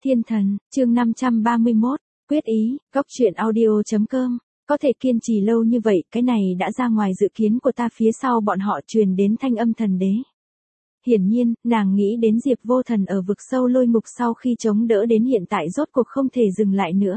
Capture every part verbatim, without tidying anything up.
Thiên thần, chương năm trăm ba mươi mốt, quyết ý, góc truyện audio chấm com. Có thể kiên trì lâu như vậy, cái này đã ra ngoài dự kiến của ta. Phía sau bọn họ truyền đến thanh âm thần đế. Hiển nhiên, nàng nghĩ đến Diệp Vô Thần ở vực sâu lôi ngục sau khi chống đỡ đến hiện tại rốt cuộc không thể dừng lại nữa.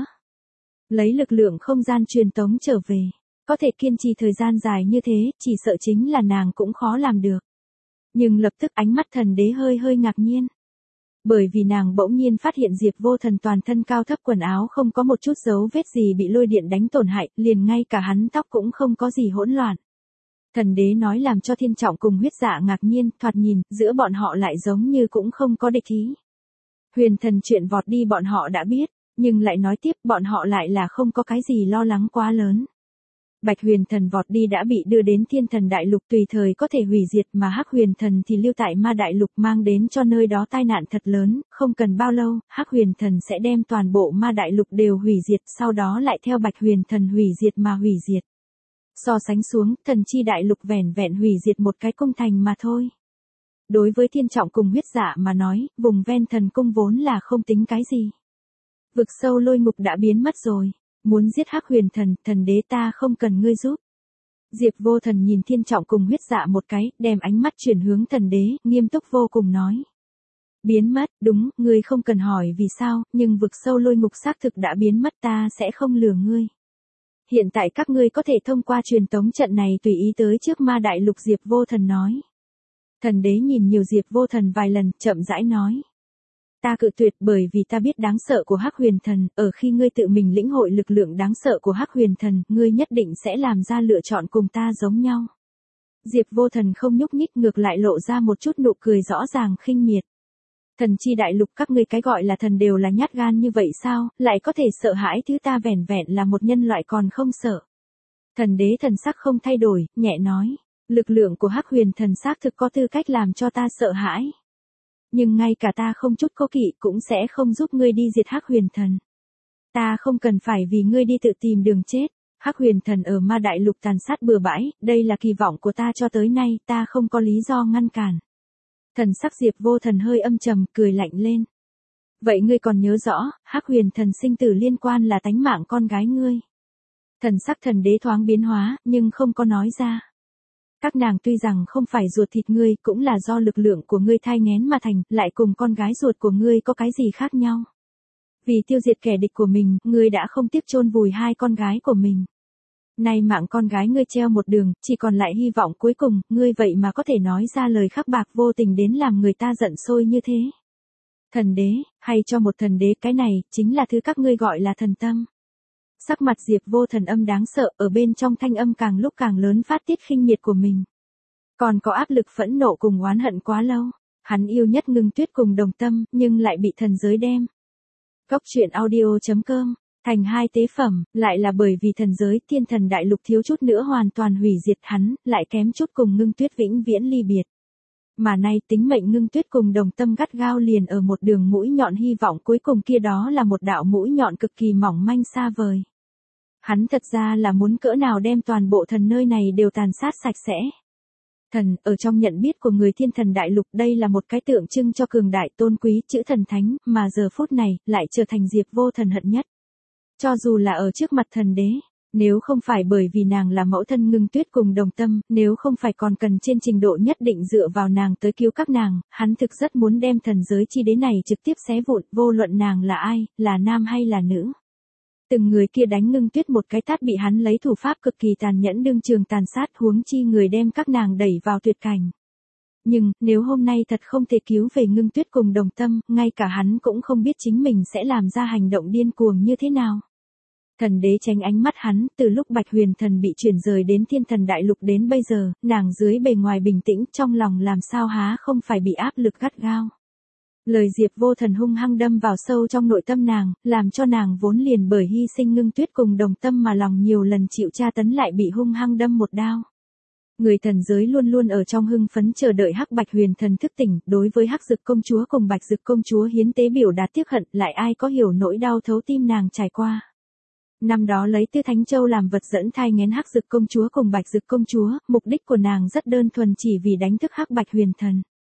Lấy lực lượng không gian truyền tống trở về, có thể kiên trì thời gian dài như thế, chỉ sợ chính là nàng cũng khó làm được. Nhưng lập tức ánh mắt thần đế hơi hơi ngạc nhiên. Bởi vì nàng bỗng nhiên phát hiện Diệp Vô Thần toàn thân cao thấp quần áo không có một chút dấu vết gì bị lôi điện đánh tổn hại, liền ngay cả hắn tóc cũng không có gì hỗn loạn. Thần đế nói làm cho Thiên Trọng cùng Huyết Dạ ngạc nhiên, thoạt nhìn, giữa bọn họ lại giống như cũng không có địch ý. Huyền thần chuyện vọt đi bọn họ đã biết, nhưng lại nói tiếp bọn họ lại là không có cái gì lo lắng quá lớn. Bạch huyền thần vọt đi đã bị đưa đến thiên thần đại lục tùy thời có thể hủy diệt, mà hắc huyền thần thì lưu tại ma đại lục mang đến cho nơi đó tai nạn thật lớn, không cần bao lâu, hắc huyền thần sẽ đem toàn bộ ma đại lục đều hủy diệt, sau đó lại theo bạch huyền thần hủy diệt mà hủy diệt. So sánh xuống, thần chi đại lục vẻn vẹn hủy diệt một cái cung thành mà thôi. Đối với Thiên Trọng cùng Huyết Dạ mà nói, vùng ven thần cung vốn là không tính cái gì. Vực sâu lôi ngục đã biến mất rồi. Muốn giết hắc huyền thần, thần đế ta không cần ngươi giúp. Diệp Vô Thần nhìn Thiên Trọng cùng Huyết Dạ một cái, đem ánh mắt chuyển hướng thần đế, nghiêm túc vô cùng nói. Biến mất, đúng, ngươi không cần hỏi vì sao, nhưng vực sâu lôi ngục xác thực đã biến mất, ta sẽ không lừa ngươi. Hiện tại các ngươi có thể thông qua truyền tống trận này tùy ý tới trước ma đại lục. Diệp Vô Thần nói. Thần đế nhìn nhiều Diệp Vô Thần vài lần, chậm rãi nói. Ta cự tuyệt, bởi vì ta biết đáng sợ của hắc huyền thần, ở khi ngươi tự mình lĩnh hội lực lượng đáng sợ của hắc huyền thần, ngươi nhất định sẽ làm ra lựa chọn cùng ta giống nhau. Diệp Vô Thần không nhúc nhích, ngược lại lộ ra một chút nụ cười rõ ràng khinh miệt. Thần chi đại lục các ngươi cái gọi là thần đều là nhát gan như vậy sao, lại có thể sợ hãi thứ ta vẻn vẹn là một nhân loại còn không sợ. Thần đế thần sắc không thay đổi, nhẹ nói, lực lượng của hắc huyền thần xác thực có tư cách làm cho ta sợ hãi. Nhưng ngay cả ta không chút cố kỵ cũng sẽ không giúp ngươi đi diệt hắc huyền thần. Ta không cần phải vì ngươi đi tự tìm đường chết. Hắc huyền thần ở ma đại lục tàn sát bừa bãi, đây là kỳ vọng của ta cho tới nay, ta không có lý do ngăn cản. Thần sắc Diệp Vô Thần hơi âm trầm, cười lạnh lên. Vậy ngươi còn nhớ rõ, hắc huyền thần sinh tử liên quan là tánh mạng con gái ngươi. Thần sắc thần đế thoáng biến hóa, nhưng không có nói ra. Các nàng tuy rằng không phải ruột thịt ngươi, cũng là do lực lượng của ngươi thai nghén mà thành, lại cùng con gái ruột của ngươi có cái gì khác nhau. Vì tiêu diệt kẻ địch của mình, ngươi đã không tiếc chôn vùi hai con gái của mình. Nay mạng con gái ngươi treo một đường, chỉ còn lại hy vọng cuối cùng, ngươi vậy mà có thể nói ra lời khắc bạc vô tình đến làm người ta giận sôi như thế. Thần đế, hay cho một thần đế, cái này, chính là thứ các ngươi gọi là thần tâm. Sắc mặt Diệp Vô Thần âm đáng sợ, ở bên trong thanh âm càng lúc càng lớn phát tiết khinh miệt của mình. Còn có áp lực phẫn nộ cùng oán hận quá lâu. Hắn yêu nhất Ngưng Tuyết cùng Đồng Tâm, nhưng lại bị thần giới đem. Góc truyện audio chấm com, thành hai tế phẩm, lại là bởi vì thần giới thiên thần đại lục thiếu chút nữa hoàn toàn hủy diệt hắn, lại kém chút cùng Ngưng Tuyết vĩnh viễn ly biệt. Mà nay tính mệnh Ngưng Tuyết cùng Đồng Tâm gắt gao liền ở một đường mũi nhọn hy vọng cuối cùng kia, đó là một đạo mũi nhọn cực kỳ mỏng manh xa vời. Hắn thật ra là muốn cỡ nào đem toàn bộ thần nơi này đều tàn sát sạch sẽ. Thần, ở trong nhận biết của người thiên thần đại lục, đây là một cái tượng trưng cho cường đại tôn quý chữ thần thánh, mà giờ phút này, lại trở thành Diệp Vô Thần hận nhất. Cho dù là ở trước mặt thần đế, nếu không phải bởi vì nàng là mẫu thân Ngưng Tuyết cùng Đồng Tâm, nếu không phải còn cần trên trình độ nhất định dựa vào nàng tới cứu các nàng, hắn thực rất muốn đem thần giới chi đế này trực tiếp xé vụn, vô luận nàng là ai, là nam hay là nữ. Từng người kia đánh Ngưng Tuyết một cái tát bị hắn lấy thủ pháp cực kỳ tàn nhẫn đương trường tàn sát, huống chi người đem các nàng đẩy vào tuyệt cảnh. Nhưng, nếu hôm nay thật không thể cứu về Ngưng Tuyết cùng Đồng Tâm, ngay cả hắn cũng không biết chính mình sẽ làm ra hành động điên cuồng như thế nào. Thần đế tránh ánh mắt hắn, từ lúc Bạch huyền thần bị chuyển rời đến thiên thần đại lục đến bây giờ, nàng dưới bề ngoài bình tĩnh, trong lòng làm sao há không phải bị áp lực gắt gao. Lời Diệp Vô Thần hung hăng đâm vào sâu trong nội tâm nàng, làm cho nàng vốn liền bởi hy sinh Ngưng Tuyết cùng Đồng Tâm mà lòng nhiều lần chịu tra tấn lại bị hung hăng đâm một đao. Người thần giới luôn luôn ở trong hưng phấn chờ đợi hắc Bạch huyền thần thức tỉnh, đối với hắc Dực công chúa cùng Bạch Dực công chúa hiến tế biểu đạt tiếc hận, lại ai có hiểu nỗi đau thấu tim nàng trải qua. Năm đó lấy Tư Thánh Châu làm vật dẫn thai nghén hắc Dực công chúa cùng Bạch Dực công chúa, mục đích của nàng rất đơn thuần, chỉ vì đánh thức hắc Bạch huyền thần.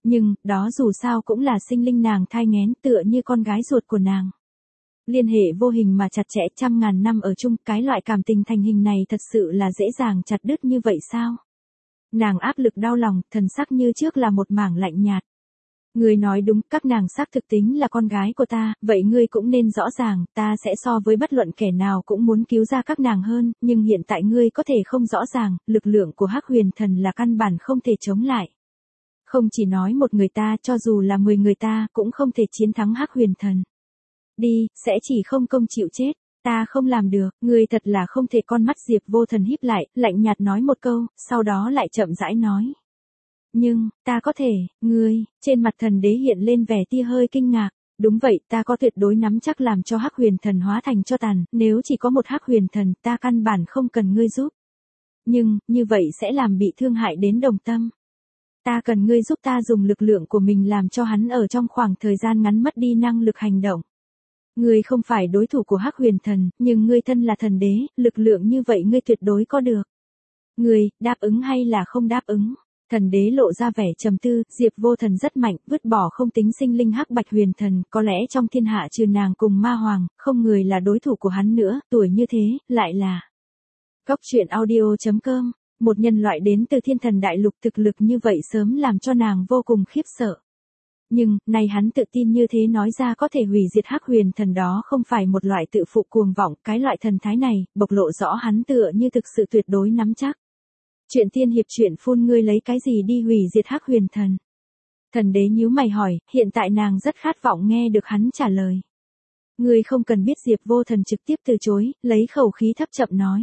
Nhưng, đó dù sao cũng là sinh linh nàng thai nghén tựa như con gái ruột của nàng. Liên hệ vô hình mà chặt chẽ trăm ngàn năm ở chung, cái loại cảm tình thành hình này thật sự là dễ dàng chặt đứt như vậy sao? Nàng áp lực đau lòng, thần sắc như trước là một mảng lạnh nhạt. Ngươi nói đúng, các nàng xác thực tính là con gái của ta, vậy ngươi cũng nên rõ ràng, ta sẽ so với bất luận kẻ nào cũng muốn cứu ra các nàng hơn, nhưng hiện tại ngươi có thể không rõ ràng, lực lượng của Hắc Huyền Thần là căn bản không thể chống lại. Không chỉ nói một người ta, cho dù là mười người ta, cũng không thể chiến thắng Hắc Huyền Thần. Đi, sẽ chỉ không công chịu chết. Ta không làm được, ngươi thật là không thể. Con mắt Diệp Vô Thần híp lại, lạnh nhạt nói một câu, sau đó lại chậm rãi nói. Nhưng, ta có thể, ngươi, trên mặt thần đế hiện lên vẻ tia hơi kinh ngạc. Đúng vậy, ta có tuyệt đối nắm chắc làm cho Hắc Huyền Thần hóa thành cho tàn, nếu chỉ có một Hắc Huyền Thần, ta căn bản không cần ngươi giúp. Nhưng, như vậy sẽ làm bị thương hại đến đồng tâm. Ta cần ngươi giúp ta dùng lực lượng của mình làm cho hắn ở trong khoảng thời gian ngắn mất đi năng lực hành động. Ngươi không phải đối thủ của Hắc Huyền Thần, nhưng ngươi thân là thần đế, lực lượng như vậy ngươi tuyệt đối có được. Ngươi, đáp ứng hay là không đáp ứng? Thần đế lộ ra vẻ trầm tư, Diệp Vô Thần rất mạnh, vứt bỏ không tính sinh linh Hắc Bạch Huyền Thần, có lẽ trong thiên hạ trừ nàng cùng Ma Hoàng, không người là đối thủ của hắn nữa, tuổi như thế, lại là. Góc truyện audio chấm com, một nhân loại đến từ thiên thần đại lục thực lực như vậy sớm làm cho nàng vô cùng khiếp sợ. Nhưng, nay hắn tự tin như thế nói ra có thể hủy diệt Hắc Huyền Thần đó không phải một loại tự phụ cuồng vọng, cái loại thần thái này, bộc lộ rõ hắn tựa như thực sự tuyệt đối nắm chắc. Chuyện tiên hiệp chuyện phun ngươi lấy cái gì đi hủy diệt Hắc Huyền Thần? Thần đế nhíu mày hỏi, hiện tại nàng rất khát vọng nghe được hắn trả lời. Ngươi không cần biết. Diệp Vô Thần trực tiếp từ chối, lấy khẩu khí thấp chậm nói.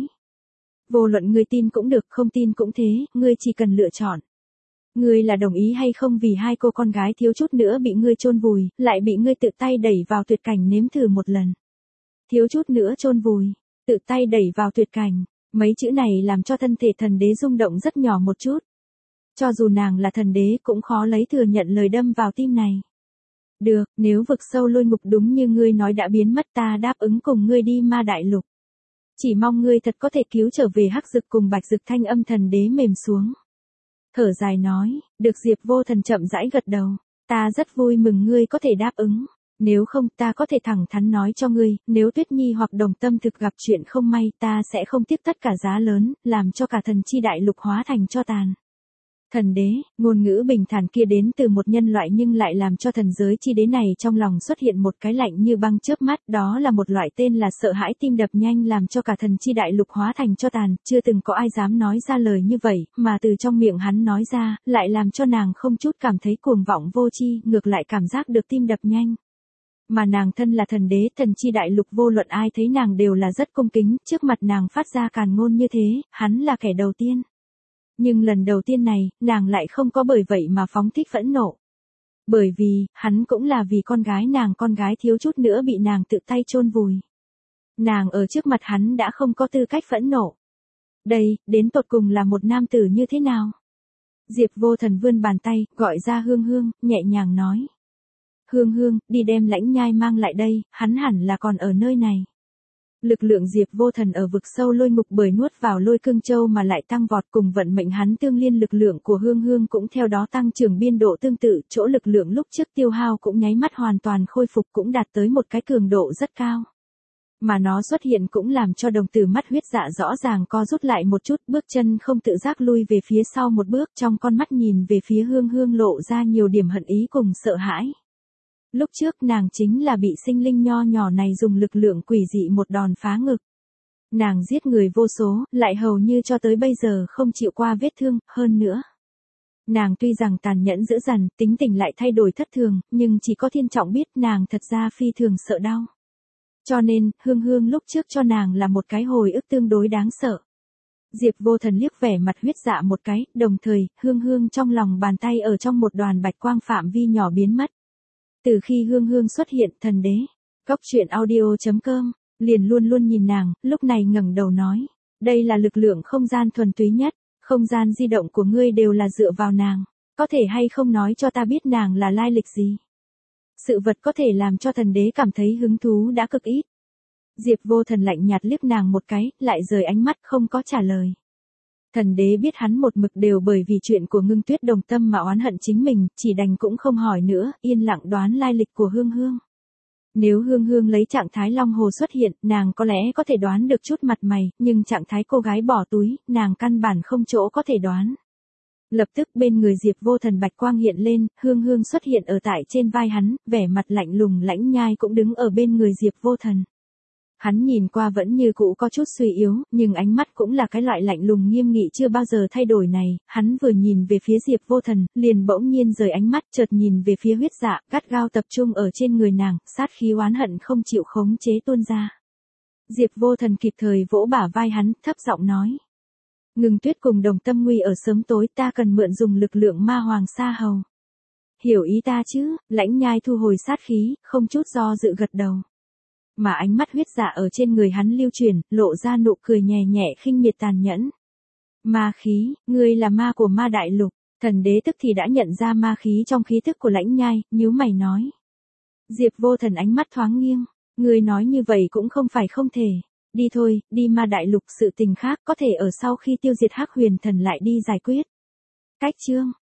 Vô luận ngươi tin cũng được, không tin cũng thế, ngươi chỉ cần lựa chọn. Ngươi là đồng ý hay không vì hai cô con gái thiếu chút nữa bị ngươi chôn vùi, lại bị ngươi tự tay đẩy vào tuyệt cảnh nếm thử một lần. Thiếu chút nữa chôn vùi, tự tay đẩy vào tuyệt cảnh, mấy chữ này làm cho thân thể thần đế rung động rất nhỏ một chút. Cho dù nàng là thần đế cũng khó lấy thừa nhận lời đâm vào tim này. Được, nếu vực sâu lôi ngục đúng như ngươi nói đã biến mất ta đáp ứng cùng ngươi đi Ma Đại Lục. Chỉ mong ngươi thật có thể cứu trở về Hắc Dực cùng Bạch Dực. Thanh âm thần đế mềm xuống. Thở dài nói, được. Diệp Vô Thần chậm rãi gật đầu, ta rất vui mừng ngươi có thể đáp ứng, nếu không ta có thể thẳng thắn nói cho ngươi, nếu Tuyết Nhi hoặc Đồng Tâm thực gặp chuyện không may ta sẽ không tiếc tất cả giá lớn, làm cho cả thần chi đại lục hóa thành tro tàn. Thần đế, ngôn ngữ bình thản kia đến từ một nhân loại nhưng lại làm cho thần giới chi đế này trong lòng xuất hiện một cái lạnh như băng chớp mắt, đó là một loại tên là sợ hãi tim đập nhanh làm cho cả thần chi đại lục hóa thành tro tàn, chưa từng có ai dám nói ra lời như vậy, mà từ trong miệng hắn nói ra, lại làm cho nàng không chút cảm thấy cuồng vọng vô tri, ngược lại cảm giác được tim đập nhanh. Mà nàng thân là thần đế, thần chi đại lục vô luận ai thấy nàng đều là rất cung kính, trước mặt nàng phát ra càn ngôn như thế, hắn là kẻ đầu tiên. Nhưng lần đầu tiên này, nàng lại không có bởi vậy mà phóng thích phẫn nộ. Bởi vì, hắn cũng là vì con gái nàng, con gái thiếu chút nữa bị nàng tự tay chôn vùi. Nàng ở trước mặt hắn đã không có tư cách phẫn nộ. Đây, đến tột cùng là một nam tử như thế nào? Diệp Vô Thần vươn bàn tay, gọi ra Hương Hương, nhẹ nhàng nói. Hương Hương, đi đem Lãnh Nhai mang lại đây, hắn hẳn là còn ở nơi này. Lực lượng Diệp Vô Thần ở vực sâu lôi ngục bởi nuốt vào Lôi Cương Châu mà lại tăng vọt, cùng vận mệnh hắn tương liên, lực lượng của Hương Hương cũng theo đó tăng trưởng biên độ tương tự, chỗ lực lượng lúc trước tiêu hao cũng nháy mắt hoàn toàn khôi phục, cũng đạt tới một cái cường độ rất cao. Mà nó xuất hiện cũng làm cho đồng tử mắt huyết dạ rõ ràng co rút lại một chút, bước chân không tự giác lui về phía sau một bước, trong con mắt nhìn về phía Hương Hương lộ ra nhiều điểm hận ý cùng sợ hãi. Lúc trước nàng chính là bị sinh linh nho nhỏ này dùng lực lượng quỷ dị một đòn phá ngực. Nàng giết người vô số, lại hầu như cho tới bây giờ không chịu qua vết thương, hơn nữa. Nàng tuy rằng tàn nhẫn dữ dằn, tính tình lại thay đổi thất thường, nhưng chỉ có Thiên Trọng biết nàng thật ra phi thường sợ đau. Cho nên, Hương Hương lúc trước cho nàng là một cái hồi ức tương đối đáng sợ. Diệp Vô Thần liếc vẻ mặt huyết dạ một cái, đồng thời, Hương Hương trong lòng bàn tay ở trong một đoàn bạch quang phạm vi nhỏ biến mất. Từ khi Hương Hương xuất hiện, thần đế, góc truyện audio chấm com, liền luôn luôn nhìn nàng, lúc này ngẩng đầu nói. Đây là lực lượng không gian thuần túy nhất, không gian di động của ngươi đều là dựa vào nàng, có thể hay không nói cho ta biết nàng là lai lịch gì? Sự vật có thể làm cho thần đế cảm thấy hứng thú đã cực ít. Diệp Vô Thần lạnh nhạt liếc nàng một cái, lại rời ánh mắt không có trả lời. Thần đế biết hắn một mực đều bởi vì chuyện của Ngưng Tuyết đồng tâm mà oán hận chính mình, chỉ đành cũng không hỏi nữa, yên lặng đoán lai lịch của Hương Hương. Nếu Hương Hương lấy trạng thái long hồ xuất hiện, nàng có lẽ có thể đoán được chút mặt mày, nhưng trạng thái cô gái bỏ túi, nàng căn bản không chỗ có thể đoán. Lập tức bên người Diệp Vô Thần bạch quang hiện lên, Hương Hương xuất hiện ở tại trên vai hắn, vẻ mặt lạnh lùng Lãnh Nhai cũng đứng ở bên người Diệp Vô Thần. Hắn nhìn qua vẫn như cũ có chút suy yếu, nhưng ánh mắt cũng là cái loại lạnh lùng nghiêm nghị chưa bao giờ thay đổi này, hắn vừa nhìn về phía Diệp Vô Thần, liền bỗng nhiên rời ánh mắt, chợt nhìn về phía Huyết Dạ, gắt gao tập trung ở trên người nàng, sát khí oán hận không chịu khống chế tuôn ra. Diệp Vô Thần kịp thời vỗ bả vai hắn, thấp giọng nói: Ngưng Tuyết cùng Đồng Tâm nguy ở sớm tối, ta cần mượn dùng lực lượng ma hoàng sa hầu. Hiểu ý ta chứ? Lãnh Nhai thu hồi sát khí, không chút do dự gật đầu. Mà ánh mắt Huyết Dạ ở trên người hắn lưu chuyển, lộ ra nụ cười nhẹ nhẹ khinh miệt tàn nhẫn. Ma khí, ngươi là ma của ma đại lục. Thần đế tức thì đã nhận ra ma khí trong khí tức của Lãnh Nhai, nhíu mày nói. Diệp Vô Thần ánh mắt thoáng nghiêng, ngươi nói như vậy cũng không phải không thể. Đi thôi, đi ma đại lục, sự tình khác có thể ở sau khi tiêu diệt Hắc Huyền Thần lại đi giải quyết. Cách chương